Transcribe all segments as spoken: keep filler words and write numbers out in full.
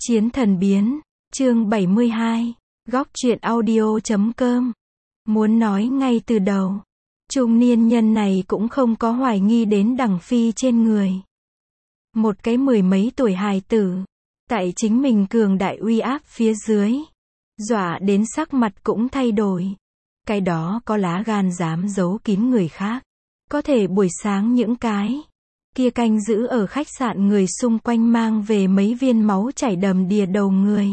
Chiến thần biến, chương bảy mươi hai, góc truyện audio chấm com. Muốn nói ngay từ đầu, trung niên nhân này cũng không có hoài nghi đến Đằng Phi trên người. Một cái mười mấy tuổi hài tử, tại chính mình cường đại uy áp phía dưới, dọa đến sắc mặt cũng thay đổi. Cái đó có lá gan dám giấu kín người khác, có thể buổi sáng những cái kia canh giữ ở khách sạn người xung quanh mang về mấy viên máu chảy đầm đìa đầu người.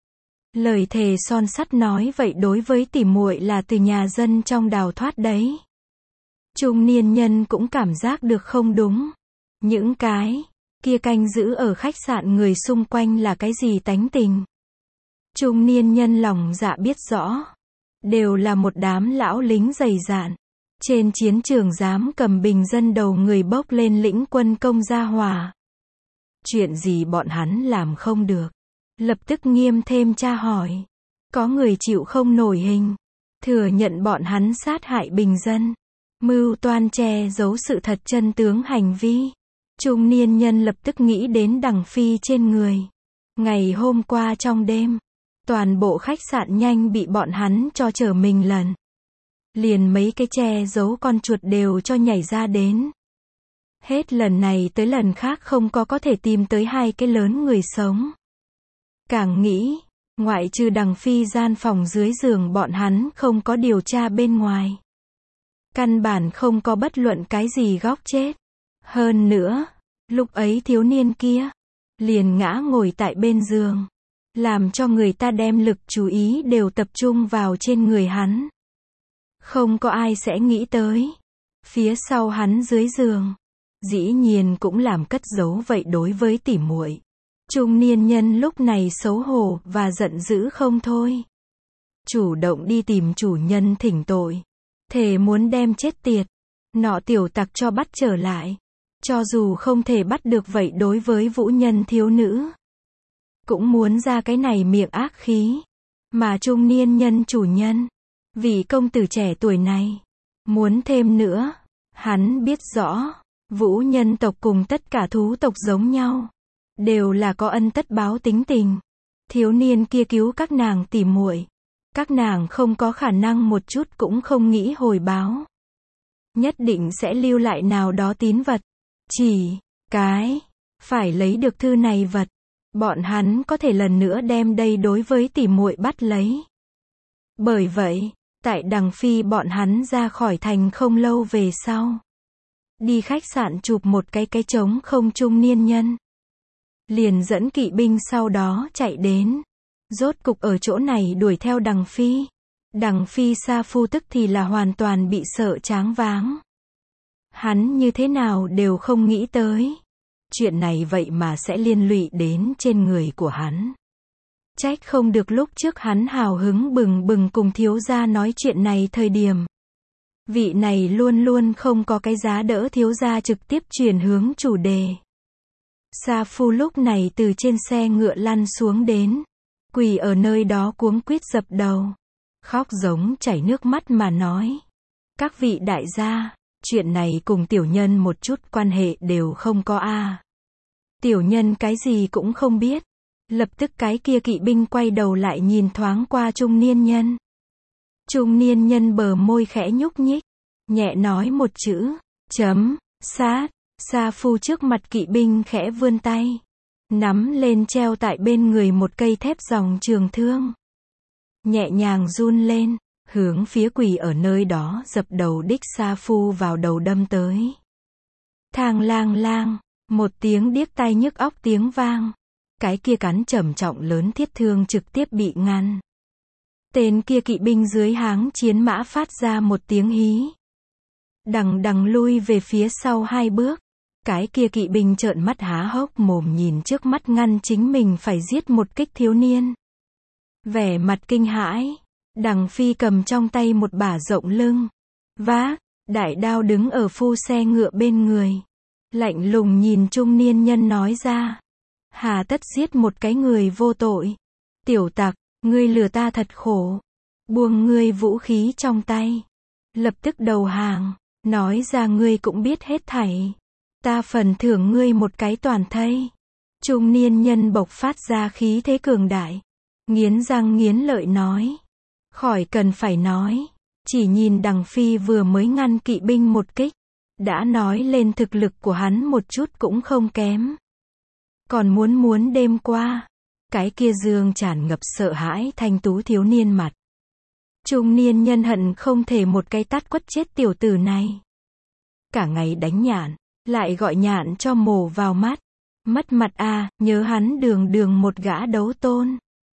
Lời thề son sắt nói vậy đối với tỉ muội là từ nhà dân trong đào thoát đấy. Trung niên nhân cũng cảm giác được không đúng. Những cái kia canh giữ ở khách sạn người xung quanh là cái gì tánh tình. Trung niên nhân lòng dạ biết rõ. Đều là một đám lão lính dày dạn. Trên chiến trường dám cầm bình dân đầu người bốc lên lĩnh quân công gia hòa. Chuyện gì bọn hắn làm không được. Lập tức nghiêm thêm tra hỏi. Có người chịu không nổi hình. Thừa nhận bọn hắn sát hại bình dân. Mưu toan che giấu sự thật chân tướng hành vi. Trung niên nhân lập tức nghĩ đến Đằng Phi trên người. Ngày hôm qua trong đêm, toàn bộ khách sạn nhanh bị bọn hắn cho trở mình lần. Liền mấy cái che giấu con chuột đều cho nhảy ra đến. Hết lần này tới lần khác không có có thể tìm tới hai cái lớn người sống. Càng nghĩ, ngoại trừ Đằng Phi gian phòng dưới giường bọn hắn không có điều tra bên ngoài. Căn bản không có bất luận cái gì góc chết. Hơn nữa, lúc ấy thiếu niên kia, liền ngã ngồi tại bên giường. Làm cho người ta đem lực chú ý đều tập trung vào trên người hắn. Không có ai sẽ nghĩ tới. Phía sau hắn dưới giường, dĩ nhiên cũng làm cất giấu vậy đối với tỉ muội. Trung niên nhân lúc này xấu hổ và giận dữ không thôi. Chủ động đi tìm chủ nhân thỉnh tội. Thề muốn đem chết tiệt. Nọ tiểu tặc cho bắt trở lại. Cho dù không thể bắt được vậy đối với vũ nhân thiếu nữ. Cũng muốn ra cái này miệng ác khí. Mà trung niên nhân chủ nhân. Vì công tử trẻ tuổi này. Muốn thêm nữa. Hắn biết rõ. Vũ nhân tộc cùng tất cả thú tộc giống nhau. Đều là có ân tất báo tính tình. Thiếu niên kia cứu các nàng tỉ muội. Các nàng không có khả năng một chút cũng không nghĩ hồi báo. Nhất định sẽ lưu lại nào đó tín vật. Chỉ cái phải lấy được thư này vật. Bọn hắn có thể lần nữa đem đây đối với tỉ muội bắt lấy. Bởi vậy, tại Đằng Phi bọn hắn ra khỏi thành không lâu về sau. Đi khách sạn chụp một cái cái trống không trung niên nhân. Liền dẫn kỵ binh sau đó chạy đến. Rốt cục ở chỗ này đuổi theo Đằng Phi. Đằng Phi Sa Phu tức thì là hoàn toàn bị sợ choáng váng. Hắn như thế nào đều không nghĩ tới. Chuyện này vậy mà sẽ liên lụy đến trên người của hắn. Trách không được lúc trước hắn hào hứng bừng bừng cùng thiếu gia nói chuyện này thời điểm. Vị này luôn luôn không có cái giá đỡ thiếu gia trực tiếp chuyển hướng chủ đề. Sa Phu lúc này từ trên xe ngựa lăn xuống đến. Quỳ ở nơi đó cuống quýt dập đầu. Khóc giống chảy nước mắt mà nói. Các vị đại gia, chuyện này cùng tiểu nhân một chút quan hệ đều không có a. Tiểu nhân cái gì cũng không biết. Lập tức cái kia kỵ binh quay đầu lại nhìn thoáng qua trung niên nhân. Trung niên nhân bờ môi khẽ nhúc nhích. Nhẹ nói một chữ. Chấm. Sát. Sa Phu trước mặt kỵ binh khẽ vươn tay. Nắm lên treo tại bên người một cây thép dòng trường thương. Nhẹ nhàng run lên. Hướng phía quỳ ở nơi đó dập đầu đích Sa Phu vào đầu đâm tới. Thang lang lang. Một tiếng điếc tai nhức óc tiếng vang. Cái kia cắn trầm trọng lớn thiết thương trực tiếp bị ngăn. Tên kia kỵ binh dưới háng chiến mã phát ra một tiếng hí. Đằng đằng lui về phía sau hai bước. Cái kia kỵ binh trợn mắt há hốc mồm nhìn trước mắt ngăn chính mình phải giết một kích thiếu niên. Vẻ mặt kinh hãi. Đằng Phi cầm trong tay một bả rộng lưng. Vác, đại đao đứng ở phu xe ngựa bên người. Lạnh lùng nhìn trung niên nhân nói ra. Hà tất giết một cái người vô tội. Tiểu tặc, ngươi lừa ta thật khổ. Buông ngươi vũ khí trong tay. Lập tức đầu hàng. Nói ra ngươi cũng biết hết thảy. Ta phần thưởng ngươi một cái toàn thây. Trung niên nhân bộc phát ra khí thế cường đại. Nghiến răng nghiến lợi nói. Khỏi cần phải nói. Chỉ nhìn Đằng Phi vừa mới ngăn kỵ binh một kích. Đã nói lên thực lực của hắn một chút cũng không kém. Còn muốn muốn đêm qua. Cái kia dương tràn ngập sợ hãi thanh tú thiếu niên mặt. Trung niên nhân hận không thể một cái tát quất chết tiểu tử này. Cả ngày đánh nhạn, lại gọi nhạn cho mổ vào mắt. Mất mặt à, nhớ hắn đường đường một gã đấu tôn.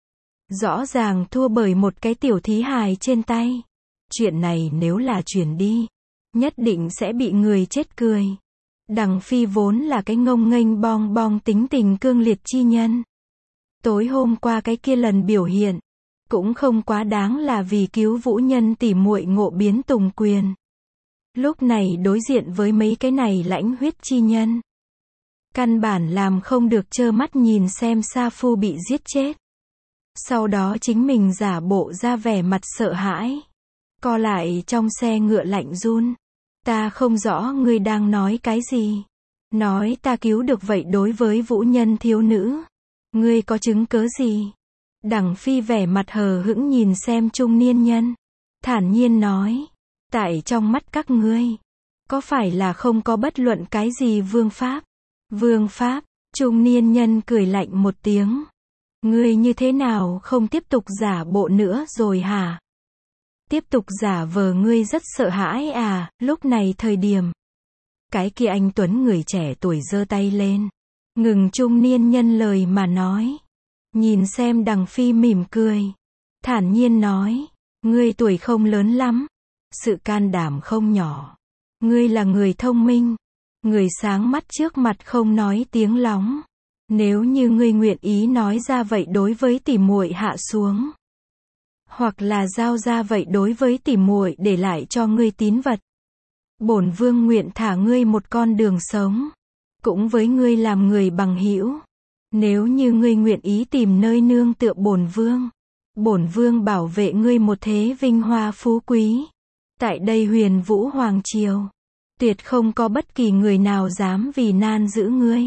Rõ ràng thua bởi một cái tiểu thí hài trên tay. Chuyện này nếu là truyền đi, nhất định sẽ bị người chết cười. Đằng Phi vốn là cái ngông nghênh bong bong tính tình cương liệt chi nhân. Tối hôm qua cái kia lần biểu hiện, cũng không quá đáng là vì cứu vũ nhân tỉ muội ngộ biến tùng quyền. Lúc này đối diện với mấy cái này lãnh huyết chi nhân. Căn bản làm không được trơ mắt nhìn xem Sa Phu bị giết chết. Sau đó chính mình giả bộ ra vẻ mặt sợ hãi. Co lại trong xe ngựa lạnh run. Ta không rõ ngươi đang nói cái gì. Nói ta cứu được vậy đối với vũ nhân thiếu nữ. Ngươi có chứng cớ gì? Đằng Phi vẻ mặt hờ hững nhìn xem trung niên nhân. Thản nhiên nói. Tại trong mắt các ngươi. Có phải là không có bất luận cái gì vương pháp? Vương pháp, trung niên nhân cười lạnh một tiếng. Ngươi như thế nào không tiếp tục giả bộ nữa rồi hả? Tiếp tục giả vờ ngươi rất sợ hãi à, lúc này thời điểm. Cái kia anh tuấn người trẻ tuổi giơ tay lên. Ngừng trung niên nhân lời mà nói. Nhìn xem Đằng Phi mỉm cười. Thản nhiên nói. Ngươi tuổi không lớn lắm. Sự can đảm không nhỏ. Ngươi là người thông minh. Người sáng mắt trước mặt không nói tiếng lóng. Nếu như ngươi nguyện ý nói ra vậy đối với tỉ muội hạ xuống. Hoặc là giao ra vậy đối với tỉ muội để lại cho ngươi tín vật. Bổn vương nguyện thả ngươi một con đường sống. Cũng với ngươi làm người bằng hữu. Nếu như ngươi nguyện ý tìm nơi nương tựa bổn vương. Bổn vương bảo vệ ngươi một thế vinh hoa phú quý. Tại đây Huyền Vũ Hoàng Triều. Tuyệt không có bất kỳ người nào dám vì nan giữ ngươi.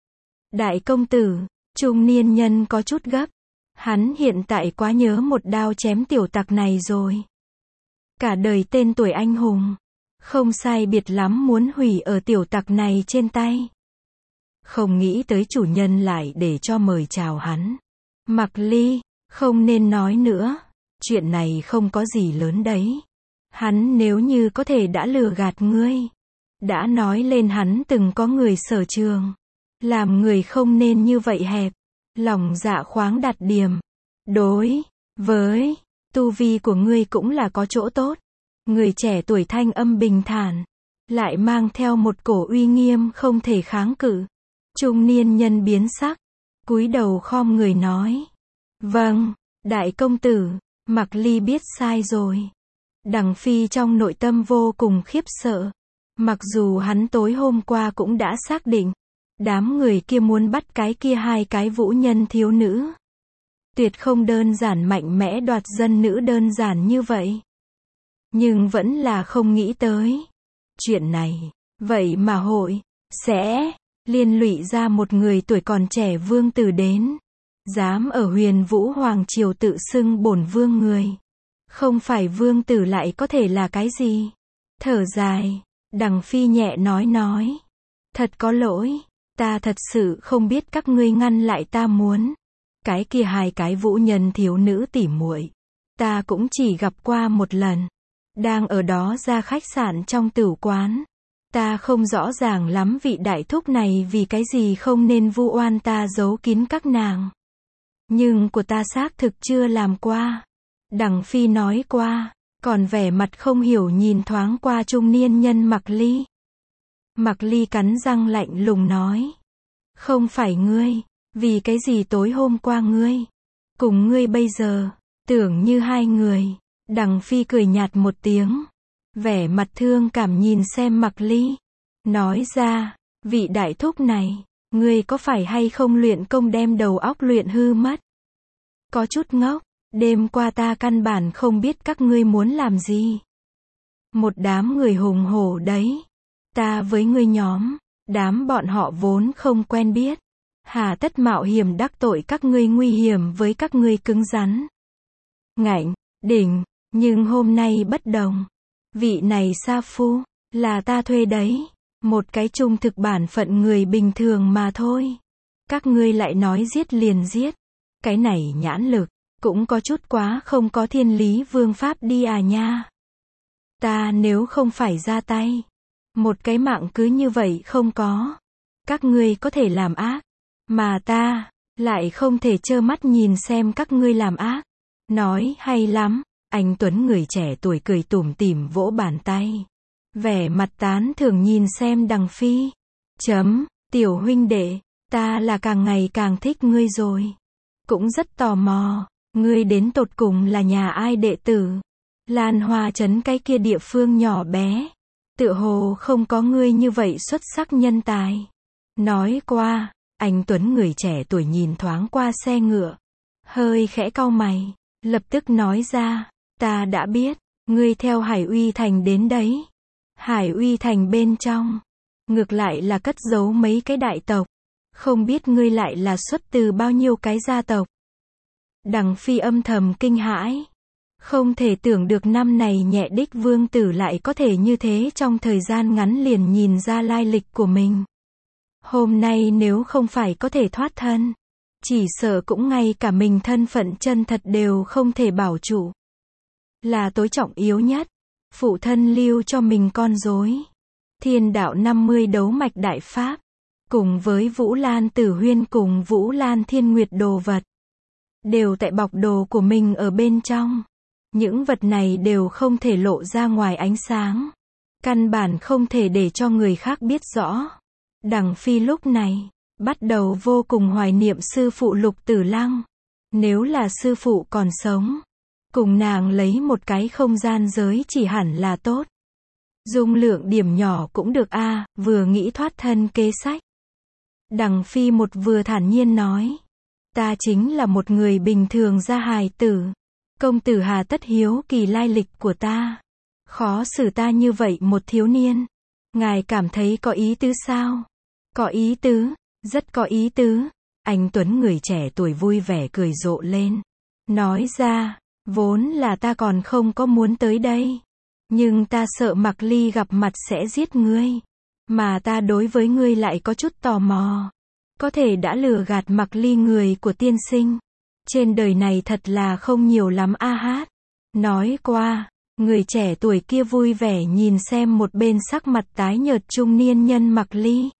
Đại công tử, trung niên nhân có chút gấp. Hắn hiện tại quá nhớ một đao chém tiểu tặc này rồi. Cả đời tên tuổi anh hùng. Không sai biệt lắm muốn hủy ở tiểu tặc này trên tay. Không nghĩ tới chủ nhân lại để cho mời chào hắn. Mặc Ly, không nên nói nữa. Chuyện này không có gì lớn đấy. Hắn nếu như có thể đã lừa gạt ngươi. Đã nói lên hắn từng có người sở trường. Làm người không nên như vậy hẹp. Lòng dạ khoáng đạt điểm. Đối với tu vi của ngươi cũng là có chỗ tốt. Người trẻ tuổi thanh âm bình thản. Lại mang theo một cổ uy nghiêm không thể kháng cự. Trung niên nhân biến sắc. Cúi đầu khom người nói. Vâng, đại công tử. Mặc Ly biết sai rồi. Đằng Phi trong nội tâm vô cùng khiếp sợ. Mặc dù hắn tối hôm qua cũng đã xác định. Đám người kia muốn bắt cái kia hai cái vũ nhân thiếu nữ. Tuyệt không đơn giản mạnh mẽ đoạt dân nữ đơn giản như vậy. Nhưng vẫn là không nghĩ tới. Chuyện này, vậy mà hội, sẽ, liên lụy ra một người tuổi còn trẻ vương tử đến. Dám ở Huyền Vũ Hoàng Triều tự xưng bổn vương người. Không phải vương tử lại có thể là cái gì? Thở dài, Đằng Phi nhẹ nói nói. Thật có lỗi, ta thật sự không biết các ngươi ngăn lại ta muốn. Cái kia hai cái vũ nhân thiếu nữ tỉ muội, ta cũng chỉ gặp qua một lần. Đang ở đó ra khách sạn trong tửu quán. Ta không rõ ràng lắm vị đại thúc này vì cái gì không nên vu oan ta giấu kín các nàng. Nhưng của ta xác thực chưa làm qua. Đằng Phi nói qua, còn vẻ mặt không hiểu nhìn thoáng qua trung niên nhân Mặc Ly. Mặc Ly cắn răng lạnh lùng nói. Không phải ngươi, vì cái gì tối hôm qua ngươi, cùng ngươi bây giờ, tưởng như hai người. Đằng Phi cười nhạt một tiếng, vẻ mặt thương cảm nhìn xem Mặc Ly. Nói ra, vị đại thúc này, ngươi có phải hay không luyện công đem đầu óc luyện hư mất? Có chút ngốc, đêm qua ta căn bản không biết các ngươi muốn làm gì. Một đám người hùng hổ đấy. Ta với ngươi nhóm, đám bọn họ vốn không quen biết. Hà tất mạo hiểm đắc tội các ngươi, nguy hiểm với các ngươi cứng rắn. Ngạnh, đỉnh, nhưng hôm nay bất đồng. Vị này sa phu, là ta thuê đấy. Một cái trung thực bản phận người bình thường mà thôi. Các ngươi lại nói giết liền giết. Cái này nhãn lực, cũng có chút quá không có thiên lý vương pháp đi à nha. Ta nếu không phải ra tay, một cái mạng cứ như vậy không có. Các ngươi có thể làm ác, mà ta, lại không thể trơ mắt nhìn xem các ngươi làm ác. Nói hay lắm, anh Tuấn người trẻ tuổi cười tủm tỉm vỗ bàn tay. Vẻ mặt tán thưởng nhìn xem Đằng Phi. Chấm, tiểu huynh đệ, ta là càng ngày càng thích ngươi rồi. Cũng rất tò mò, ngươi đến tột cùng là nhà ai đệ tử? Lan Hoa Trấn cái kia địa phương nhỏ bé. Tựa hồ không có ngươi như vậy xuất sắc nhân tài. Nói qua, anh Tuấn người trẻ tuổi nhìn thoáng qua xe ngựa. Hơi khẽ cau mày, lập tức nói ra, ta đã biết, ngươi theo Hải Uy Thành đến đấy. Hải Uy Thành bên trong, ngược lại là cất giấu mấy cái đại tộc. Không biết ngươi lại là xuất từ bao nhiêu cái gia tộc. Đằng Phi âm thầm kinh hãi. Không thể tưởng được năm này nhẹ đích vương tử lại có thể như thế trong thời gian ngắn liền nhìn ra lai lịch của mình. Hôm nay nếu không phải có thể thoát thân, chỉ sợ cũng ngay cả mình thân phận chân thật đều không thể bảo trụ. Là tối trọng yếu nhất, phụ thân lưu cho mình con rối. Thiên đạo năm mươi đấu mạch đại pháp, cùng với Vũ Lan Tử Huyên cùng Vũ Lan Thiên Nguyệt đồ vật, đều tại bọc đồ của mình ở bên trong. Những vật này đều không thể lộ ra ngoài ánh sáng. Căn bản không thể để cho người khác biết rõ. Đằng Phi lúc này, bắt đầu vô cùng hoài niệm sư phụ Lục Tử Lăng. Nếu là sư phụ còn sống, cùng nàng lấy một cái không gian giới chỉ hẳn là tốt. Dung lượng điểm nhỏ cũng được a, à, vừa nghĩ thoát thân kế sách. Đằng Phi một vừa thản nhiên nói. Ta chính là một người bình thường gia hài tử. Công tử hà tất hiếu kỳ lai lịch của ta. Khó xử ta như vậy một thiếu niên. Ngài cảm thấy có ý tứ sao? Có ý tứ, rất có ý tứ. Anh Tuấn người trẻ tuổi vui vẻ cười rộ lên. Nói ra, vốn là ta còn không có muốn tới đây. Nhưng ta sợ Mạc Ly gặp mặt sẽ giết ngươi. Mà ta đối với ngươi lại có chút tò mò. Có thể đã lừa gạt Mạc Ly người của tiên sinh. Trên đời này thật là không nhiều lắm a hát. Nói qua, người trẻ tuổi kia vui vẻ nhìn xem một bên sắc mặt tái nhợt trung niên nhân Mạc Ly.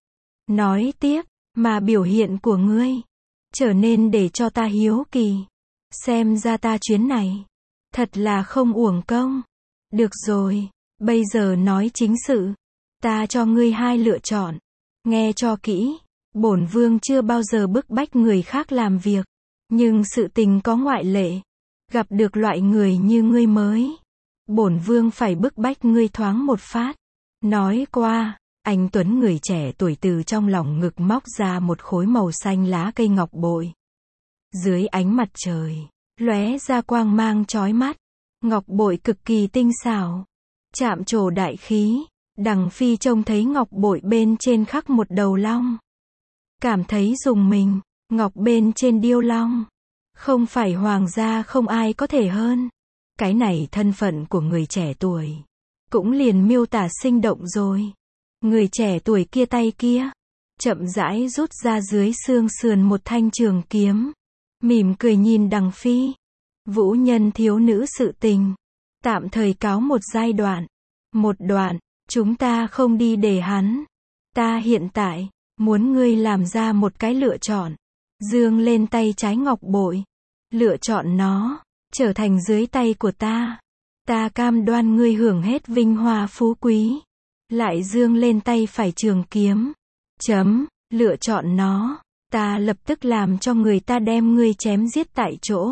Nói tiếp, mà biểu hiện của ngươi, trở nên để cho ta hiếu kỳ. Xem ra ta chuyến này, thật là không uổng công. Được rồi, bây giờ nói chính sự. Ta cho ngươi hai lựa chọn. Nghe cho kỹ, bổn vương chưa bao giờ bức bách người khác làm việc. Nhưng sự tình có ngoại lệ. Gặp được loại người như ngươi mới, bổn vương phải bức bách ngươi thoáng một phát. Nói qua, anh Tuấn người trẻ tuổi từ trong lòng ngực móc ra một khối màu xanh lá cây ngọc bội. Dưới ánh mặt trời, lóe ra quang mang chói mắt. Ngọc bội cực kỳ tinh xảo, chạm trổ đại khí. Đằng Phi trông thấy ngọc bội bên trên khắc một đầu long. Cảm thấy rùng mình, ngọc bên trên điêu long. Không phải hoàng gia không ai có thể hơn. Cái này thân phận của người trẻ tuổi, cũng liền miêu tả sinh động rồi. Người trẻ tuổi kia tay kia, chậm rãi rút ra dưới xương sườn một thanh trường kiếm. Mỉm cười nhìn Đằng Phi. Vũ nhân thiếu nữ sự tình, tạm thời cáo một giai đoạn. Một đoạn, chúng ta không đi để hắn. Ta hiện tại, muốn ngươi làm ra một cái lựa chọn. Dương lên tay trái ngọc bội. Lựa chọn nó, trở thành dưới tay của ta. Ta cam đoan ngươi hưởng hết vinh hoa phú quý. Lại dương lên tay phải trường kiếm. Chấm, lựa chọn nó. Ta lập tức làm cho người ta đem ngươi chém giết tại chỗ.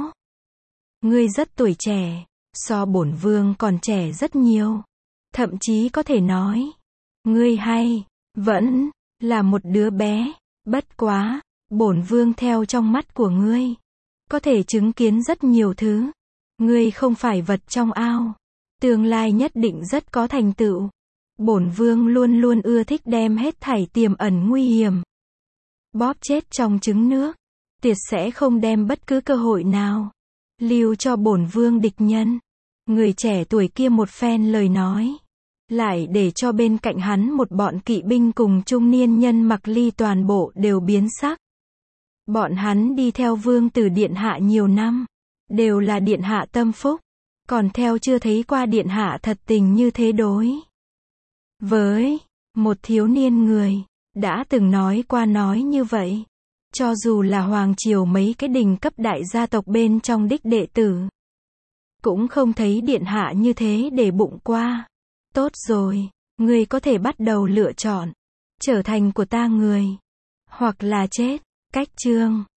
Ngươi rất tuổi trẻ, so bổn vương còn trẻ rất nhiều. Thậm chí có thể nói, ngươi hay, vẫn, là một đứa bé. Bất quá, bổn vương theo trong mắt của ngươi, có thể chứng kiến rất nhiều thứ. Ngươi không phải vật trong ao. Tương lai nhất định rất có thành tựu. Bổn vương luôn luôn ưa thích đem hết thảy tiềm ẩn nguy hiểm bóp chết trong trứng nước, tuyệt sẽ không đem bất cứ cơ hội nào lưu cho bổn vương địch nhân. Người trẻ tuổi kia một phen lời nói, lại để cho bên cạnh hắn một bọn kỵ binh cùng trung niên nhân mặc ly toàn bộ đều biến sắc. Bọn hắn đi theo vương tử điện hạ nhiều năm, đều là điện hạ tâm phúc, còn theo chưa thấy qua điện hạ thật tình như thế đối với một thiếu niên người, đã từng nói qua nói như vậy. Cho dù là hoàng triều mấy cái đình cấp đại gia tộc bên trong đích đệ tử, cũng không thấy điện hạ như thế để bụng qua. Tốt rồi, ngươi có thể bắt đầu lựa chọn, trở thành của ta người, hoặc là chết. Cách chương